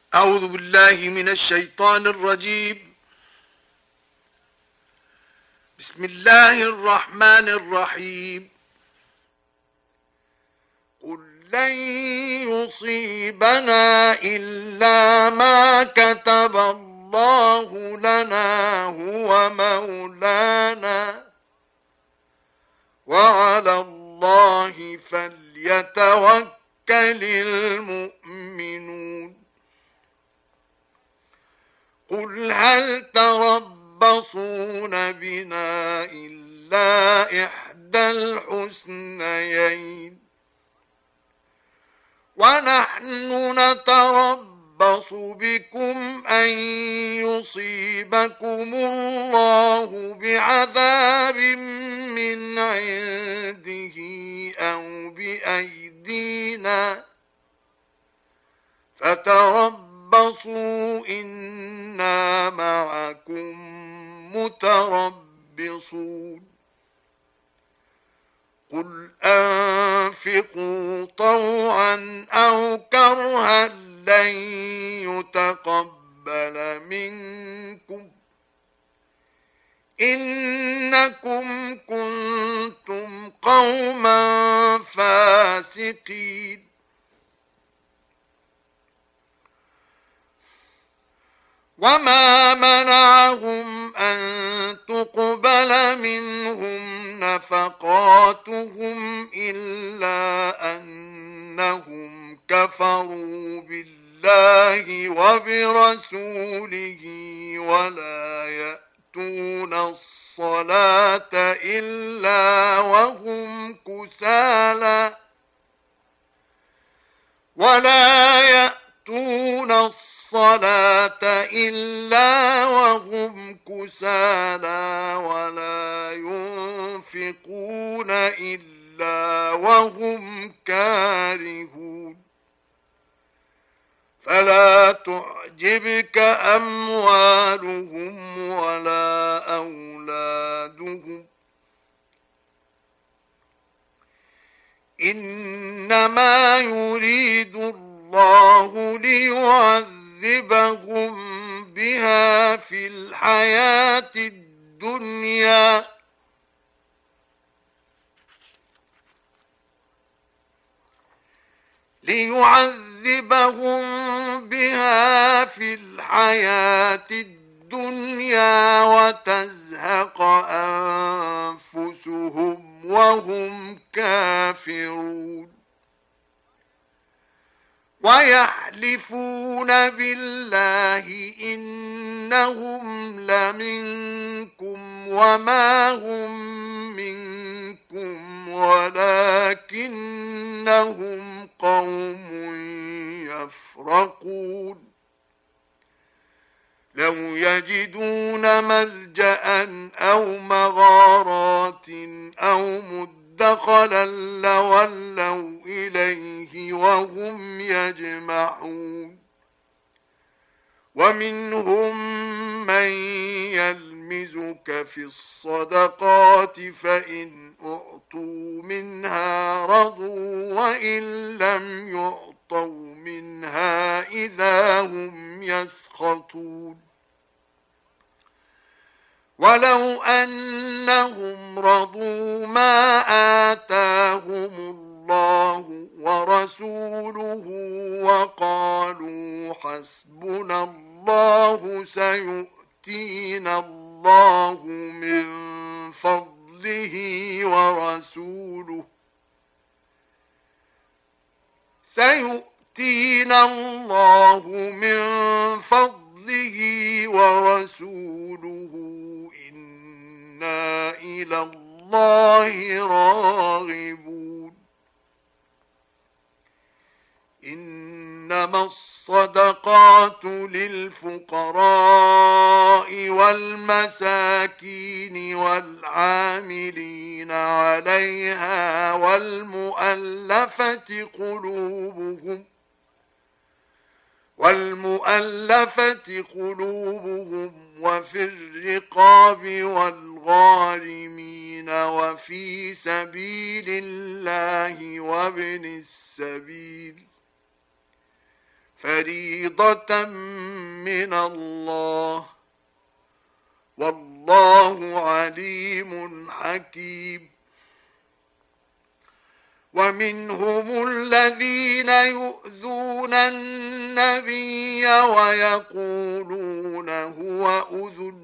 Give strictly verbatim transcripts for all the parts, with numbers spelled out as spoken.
أعوذ بالله من الشيطان الرجيم. بسم الله الرحمن الرحيم. قل لن يصيبنا إلا ما كتب الله لنا هو مولانا وعلى الله فليتوكل المؤمنون. قل هل تربصون بنا إلا إحدى الحسنيين ونحن نتربص بكم أن يصيبكم الله بعذاب من عنده أو بأيدينا فتربصوا إنا معكم متربصون. قل أنفقوا طوعا أو كرها لن يتقبل منكم إنكم كنتم قوما فاسقين. وما منعهم أن تقبل منهم نفقاتهم إلا أنهم كفروا بالله وبرسوله ولا يأتون الصلاة إلا وهم كسالى ولا يأتون الصلاة الصلاة إلا وهم كسالى ولا ينفقون إلا وهم كارهون. فلا تعجبك أموالهم ولا أولادهم إنما يريد الله ليعذبهم يعذبهم بها في الحياة الدنيا ليعذبهم بها في الحياة الدنيا وتزهق أنفسهم وهم كافرون. ويحلفون بالله إنهم لمنكم وما هم منكم ولكنهم قوم يفرقون. لو يجدون ملجأ أو مغارات أو مدخلا لولوا إليه وهم يجمعون. ومنهم من يلمزك في الصدقات فإن أعطوا منها رضوا وإن لم يعطوا منها إذا هم يسخطون. ولو أنهم رضوا ما آتاهم الله ورسوله وقالوا حسبنا الله سيؤتينا الله من فضله ورسوله سيؤتينا الله من فضله ورسوله إنا إلى الله راغبون. إنما الصدقات للفقراء والمساكين والعاملين عليها والمؤلفة قلوبهم والمؤلفة قلوبهم وفي الرقاب والغارمين وفي سبيل الله وابن السبيل فريضة من الله، والله عليم حكيم. ومنهم الذين يؤذون النبي ويقولون هو أذن،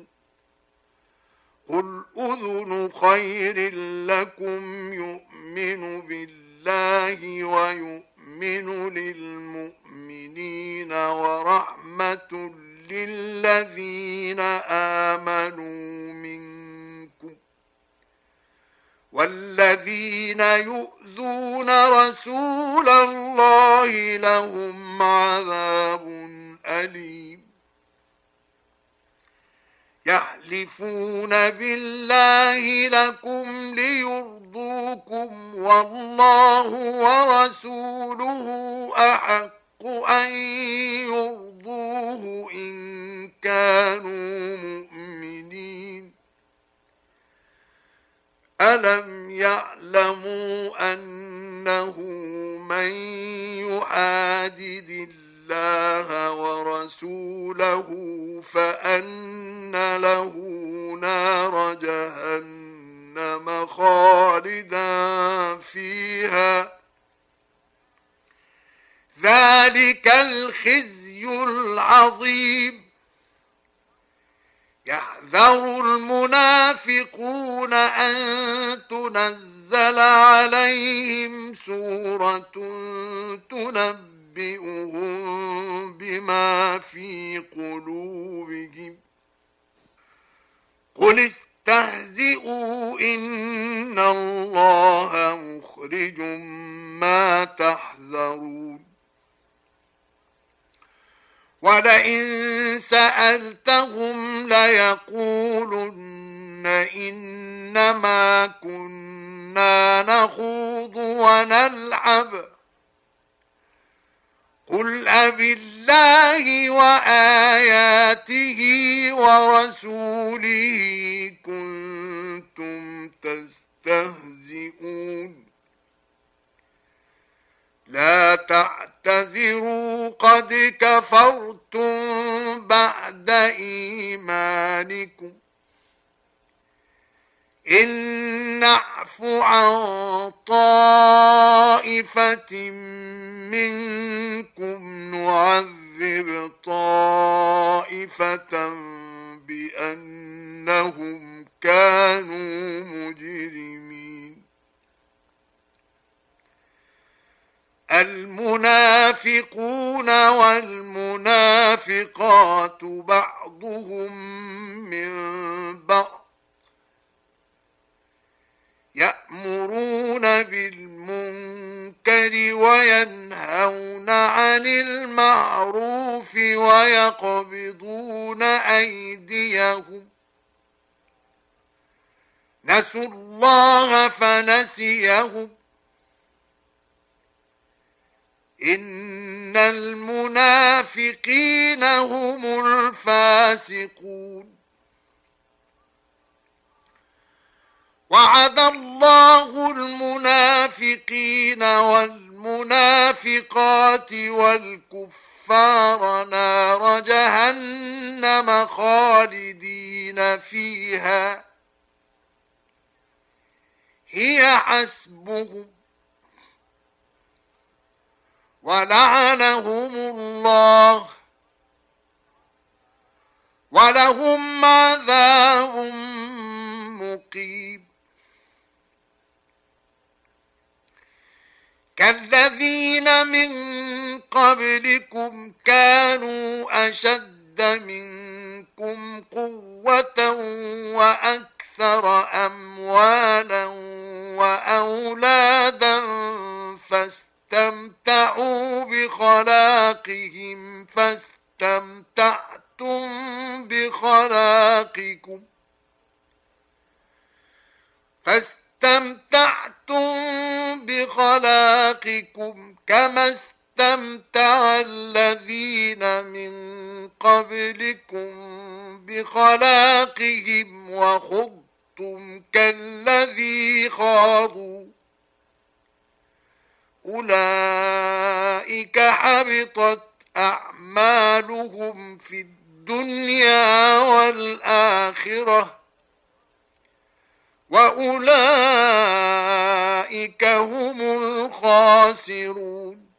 قل أذن خير لكم يؤمن بالله ويؤمن للمؤمنين ورحمة للذين آمنوا منكم، والذين يؤذون رسول الله لهم عذاب أليم. يحلفون بالله لكم ليرضوكم والله ورسوله أحق أن يرضوه إن كانوا مؤمنين. ألم يعلموا أنه من يحادد الله ورسوله فأن له نار جهنم خالدا فيها، ذلك الخزي العظيم. يحذر المنافقون أن تنزل عليهم سورة تنبئهم بما في قلوبهم، قل استهزئوا إن الله مخرج ما تحذرون. ولئن سألتهم ليقولن إنما كنا نخوض ونلعب، قل أبالله وآياته ورسوله كنتم تستهزئون. لا تعتذروا قد كفرتم بعد إيمانكم، إن نعف عن طائفة منكم نعذب طائفة بأنهم كانوا مجرمين. المنافقون والمنافقات بعضهم من بعض، يأمرون بالمنكر وينهون عن المعروف ويقبضون أيديهم، نسوا الله فنسيهم، إن المنافقين هم الفاسقون. وعد الله المنافقين والمنافقات والكفار نار جهنم خالدين فيها هي حسبهم، ولعنهم الله ولهم عذاب مقيم. كالذين من قبلكم كانوا أشد منكم قوة وأكثر أموالا وأولادا فاستمتعوا بخلاقهم فاستمتعتم بخلاقكم فاستمتعتم بخلاقكم كما استمتع الذين من قبلكم بخلاقهم وخضتم كالذي خاضوا، أولئك حبطت أعمالهم في الدنيا والآخرة وأولئك هم الخاسرون.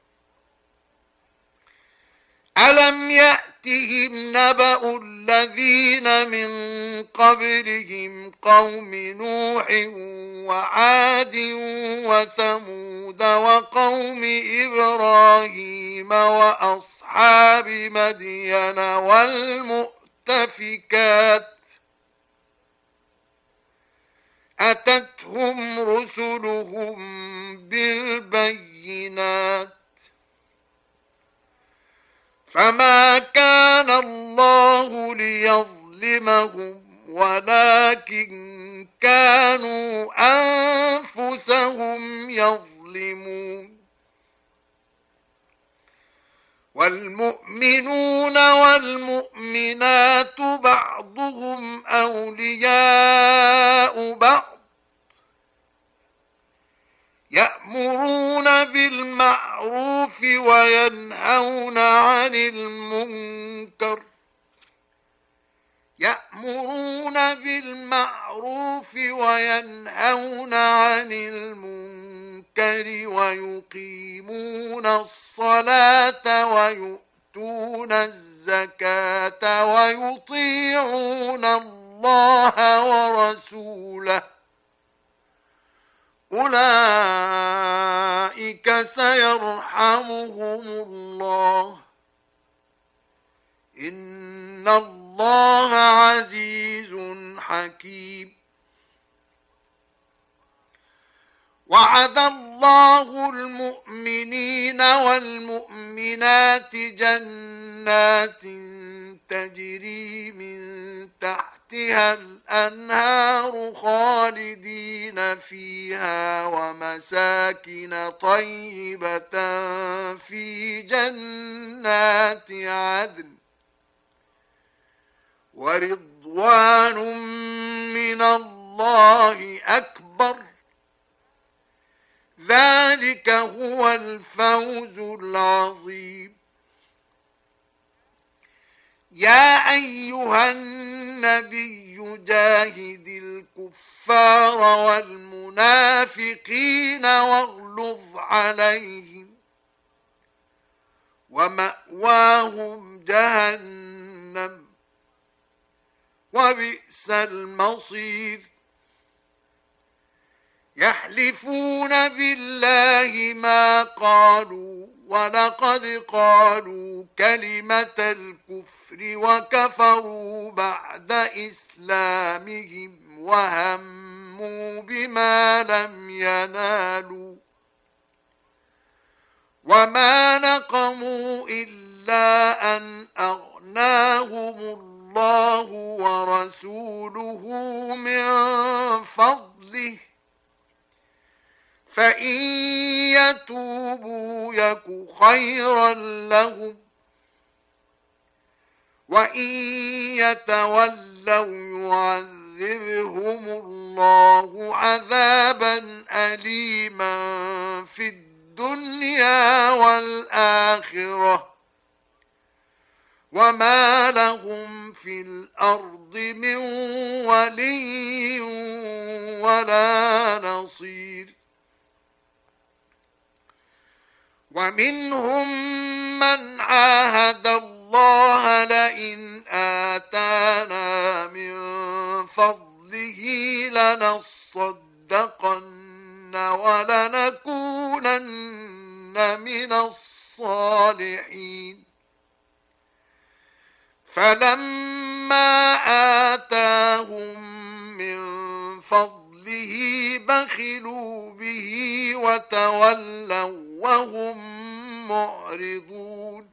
ألم يأتهم نبأ الذين من قبلهم قوم نوح وعاد وثمود وقوم إبراهيم وأصحاب مدين والمؤتفكات أتتهم رسلهم بالبينات فما كان الله ليظلمهم ولكن كانوا أنفسهم يظلمون. والمؤمنون والمؤمنات بعضهم أولياء بعض يأمرون بالمعروف وينهون عن المنكر يأمرون بالمعروف وينهون عن المنكر ويقيمون الصلاة ويؤتون الزكاة ويطيعون الله ورسوله أولئك سيرحمهم الله إن الله عزيز حكيم. وعد الله المؤمنين والمؤمنات جنات تجري من تحتها الأنهار خالدين فيها ومساكن طيبة في جنات عدن ورضوان من الله أكبر ذلك هو الفوز العظيم. يا أيها النبي جاهد الكفار والمنافقين واغلظ عليهم ومأواهم جهنم وبئس المصير. يحلفون بالله ما قالوا ولقد قالوا كلمة الكفر وكفروا بعد إسلامهم وهموا بما لم ينالوا وما نقموا إلا أن أغناهم الله ورسوله من فضله فإن يتوبوا يك خيرا لهم وإن يتولوا يعذبهم الله عذابا أليما في الدنيا والآخرة وما لهم في الأرض من ولي ولا نصير. ومنهم من عاهد الله لئن آتانا من فضله لنصدقن ولنكونن من الصالحين فلما آتاهم من فضله بخلوا به وتولوا وهم معرضون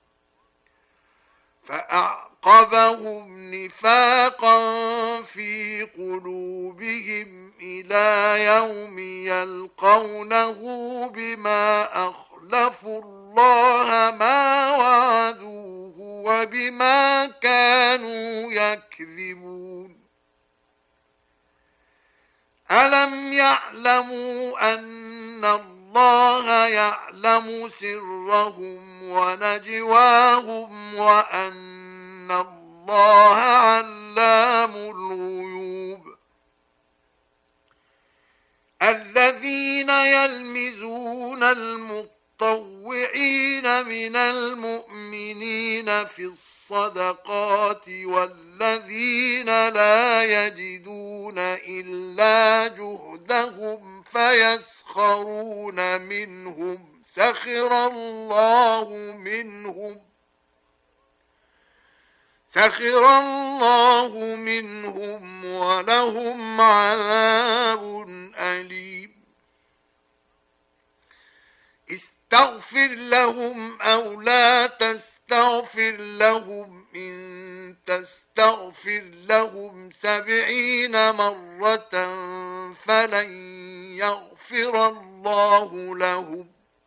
فأعقبهم نفاقا في قلوبهم إلى يوم يلقونه بما أخلفوا الله ما وعدوه وبما كانوا يكذبون. ألم يعلموا أن الله يعلم سرهم ونجواهم وأن الله علام الغيوب. الذين يلمزون المطوعين من المؤمنين في الصدقات والذين لا يجدون إلا جهدهم فيسخرون منهم سخر الله منهم سخر الله منهم ولهم عذاب أليم. استغفر لهم أو لا تستغفر لهم إن تستغفر لهم سبعين مرة فلن يغفر الله لهم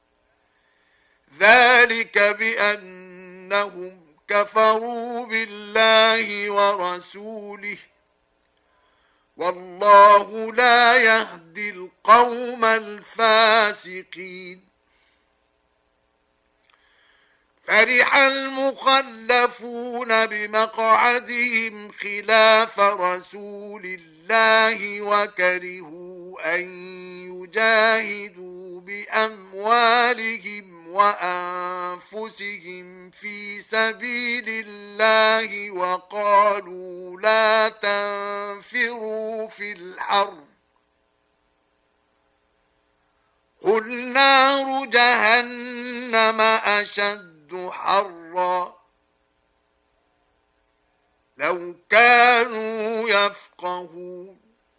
ذلك بأنهم كفروا بالله ورسوله والله لا يهدي القوم الفاسقين. فرح المخلفون بمقعدهم خلاف رسول الله وكرهوا أن يجاهدوا بأموالهم وأنفسهم في سبيل الله وقالوا لا تنفروا في الحر قل نار جهنم أشد حرا لو كانوا يفقهون.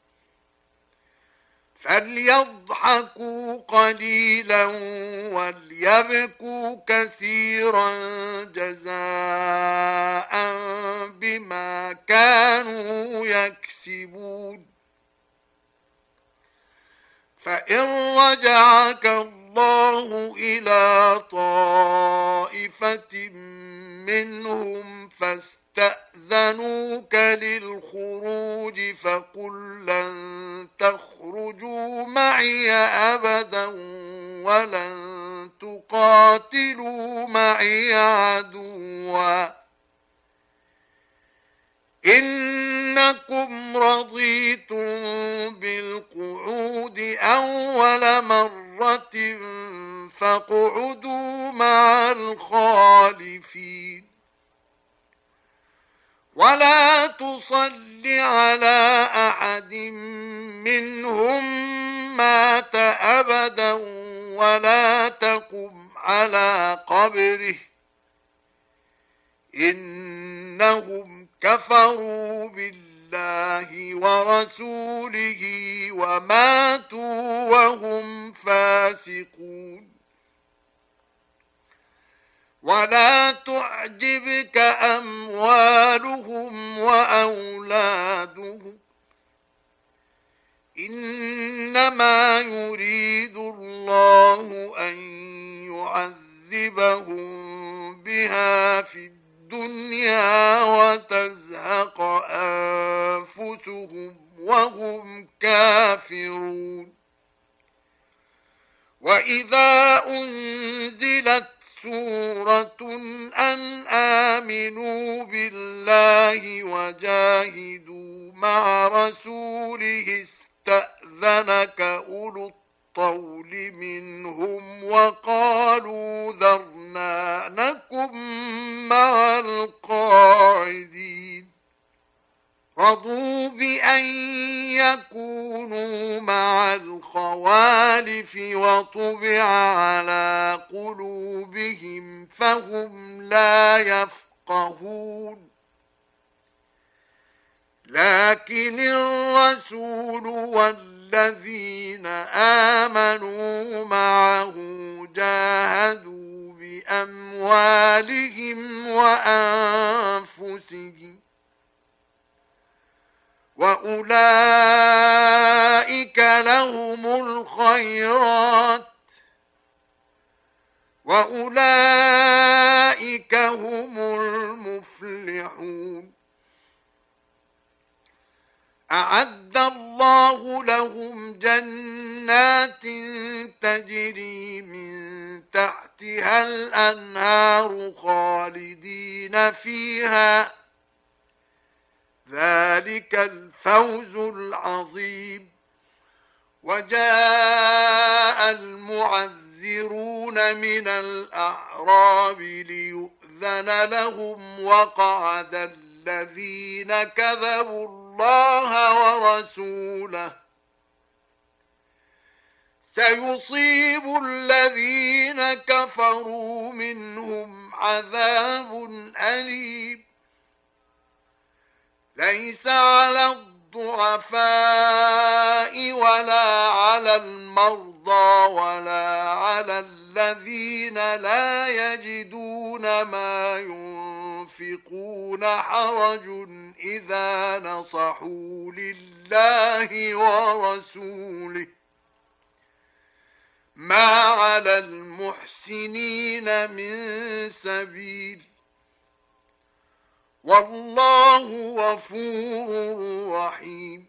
فليضحكوا قليلا وليبكوا كثيرا جزاء بما كانوا يكسبون. فإن رجعك الله إلى طائفة منهم فاستأذنوك للخروج فقل لن تخرجوا معي أبدا ولن تقاتلوا معي عدوا إنكم رضيتم بالقعود أول مرة فاقعدوا مع الخالفين. ولا تصل على أحد منهم مات أبدا ولا تقم على قبره إنهم كفروا بالله ورسوله وماتوا وهم فاسقون. ولا تعجبك أموالهم وأولادهم إنما يريد الله أن يعذبهم بها في الدنيا وتزهق أنفسهم وهم كافرون. وإذا أنزلت سورة أن آمنوا بالله وجاهدوا مع رسوله استأذنك أولو الطول منهم وقالوا ذرنا نكن مع القاعدين رضوا بأن يكونوا مع الخوالف وطبع على قلوبهم فهم لا يفقهون. لكن الرسول والذين آمنوا معه جاهدوا بأموالهم وأنفسهم وأولئك لهم الخيرات وأولئك هم المفلحون. أعد الله لهم جنات تجري من تحت تحتها الأنهار خالدين فيها ذلك الفوز العظيم. وجاء المعذرون من الأعراب ليؤذن لهم وقعد الذين كذبوا الله ورسوله سيصيب الذين كفروا منهم عذاب أليم. ليس على الضعفاء ولا على المرضى ولا على الذين لا يجدون ما ينفقون حرج إذا نصحوا لله ورسوله ما على المحسنين من سبيل والله غفور رحيم.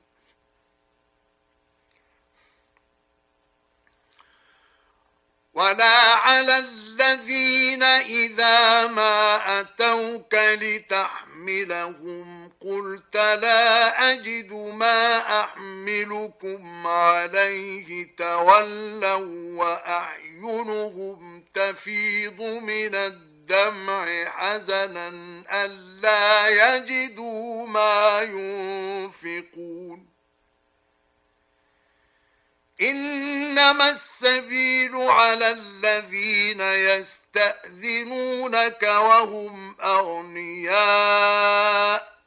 ولا على الذين إذا ما أتوك لتحملهم قلت لا أجد ما أحملكم عليه تولوا وأعينهم تفيض من الدمع حزنا ألا يجدوا ما ينفقون. إنما السبيل على الذين يستأذنونك وهم أغنياء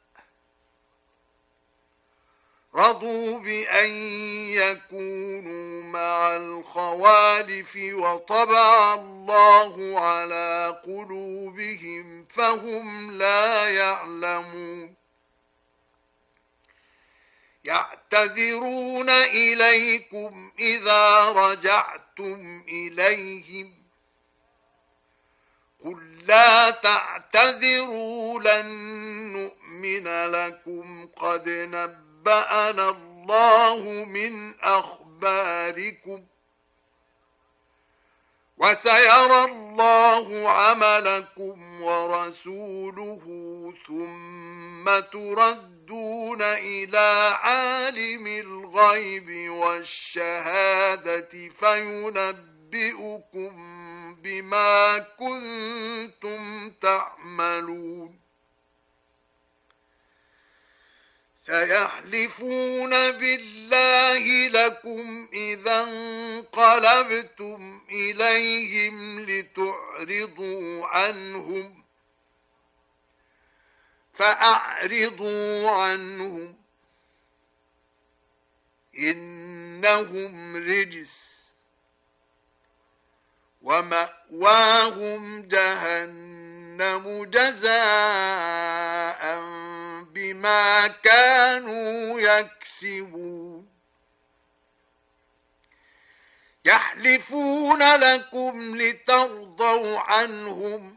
رضوا بأن يكونوا مع الخوالف وطبع الله على قلوبهم فهم لا يعلمون. يعتذرون إليكم إذا رجعتم إليهم قل لا تعتذروا لن نؤمن لكم قد نبأنا الله من أخباركم وسيرى الله عملكم ورسوله ثم تردون إلى عالم الغيب والشهادة فينبئكم بما كنتم تعملون. سيحلفون بالله لكم إذا انقلبتم إليهم لتعرضوا عنهم فأعرضوا عنهم إنهم رجس ومأواهم جهنم جزاء بما كانوا يكسبون. يحلفون لكم لترضوا عنهم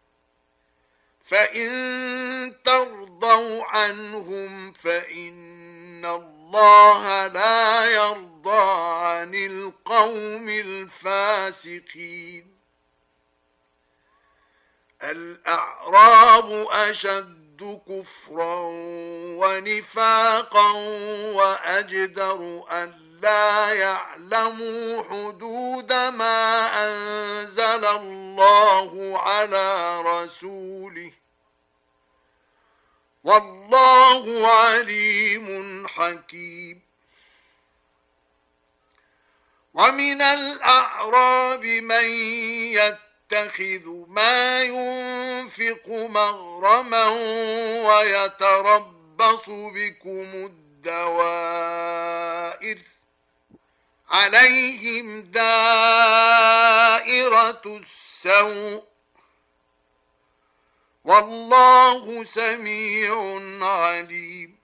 فإن ترضوا عنهم فإن الله لا يرضى عن القوم الفاسقين. الأعراب أشد كفرا ونفاقا وأجدر أن لا يعلموا حدود ما أنزل الله على رسوله والله عليم حكيم. ومن الأعراب من يتخذ ما ينفق مغرما ويتربص بكم الدوائر عليهم دائرة السوء والله سميع عليم.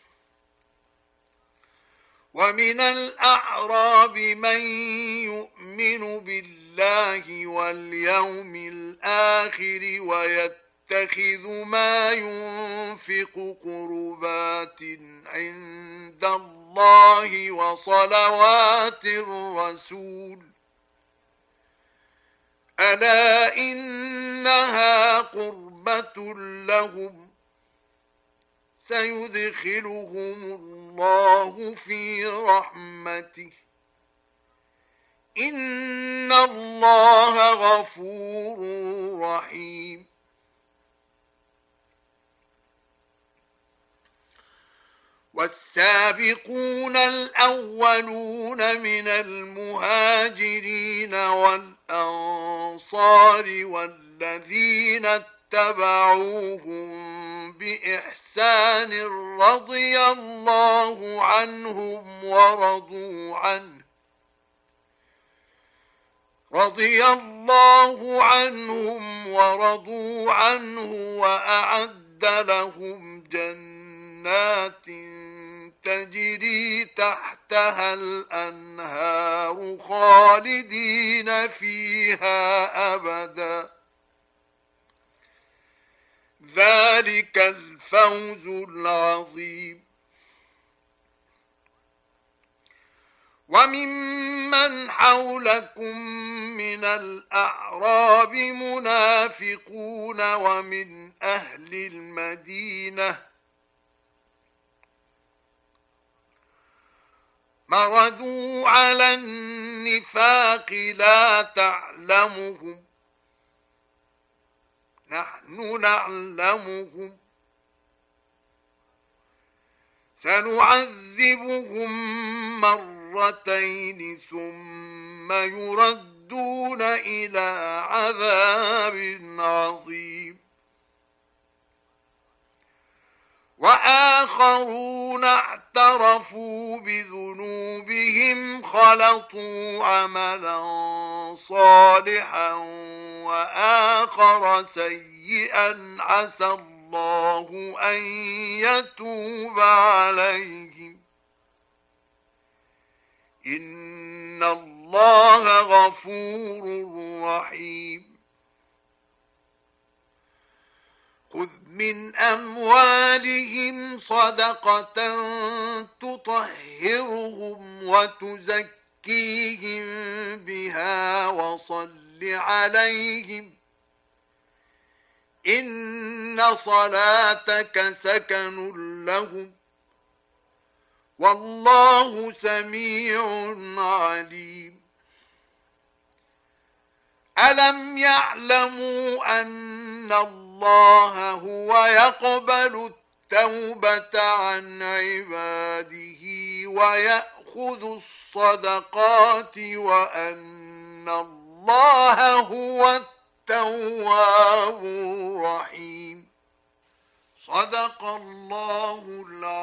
ومن الأعراب من يؤمن بالله واليوم الآخر ويتخذ ما ينفق قربات عند الله وصلوات الرسول ألا إنها قربة لهم سيدخلهم الله في رحمته إن الله غفور رحيم. والسابقون الأولون من المهاجرين والأنصار والذين اتبعوهم بإحسان رضي الله عنهم ورضوا عنه رضي الله عنهم ورضوا عنه وأعد لهم جنات تجري تحتها الأنهار خالدين فيها أبدا ذلك الفوز العظيم. وممن حولكم من الأعراب منافقون ومن أهل المدينة مردوا على النفاق لا تعلمهم نحن نعلمهم سنعذبهم مرتين ثم يردون إلى عذاب عظيم. وآخرون اعترفوا بذنوبهم خلطوا عملا صالحا وآخر سيئا عسى الله أن يتوب عليهم إن الله غفور رحيم. خذ من أموالهم صدقة تطهرهم وتزكيهم بها وصل عليهم إن صلاتك سكن لهم والله سميع عليم. ألم يعلموا أن الله هو يقبل التوبة عن عباده ويأخذ الصدقات وأن الله هو التواب الرحيم. صدق الله العظيم.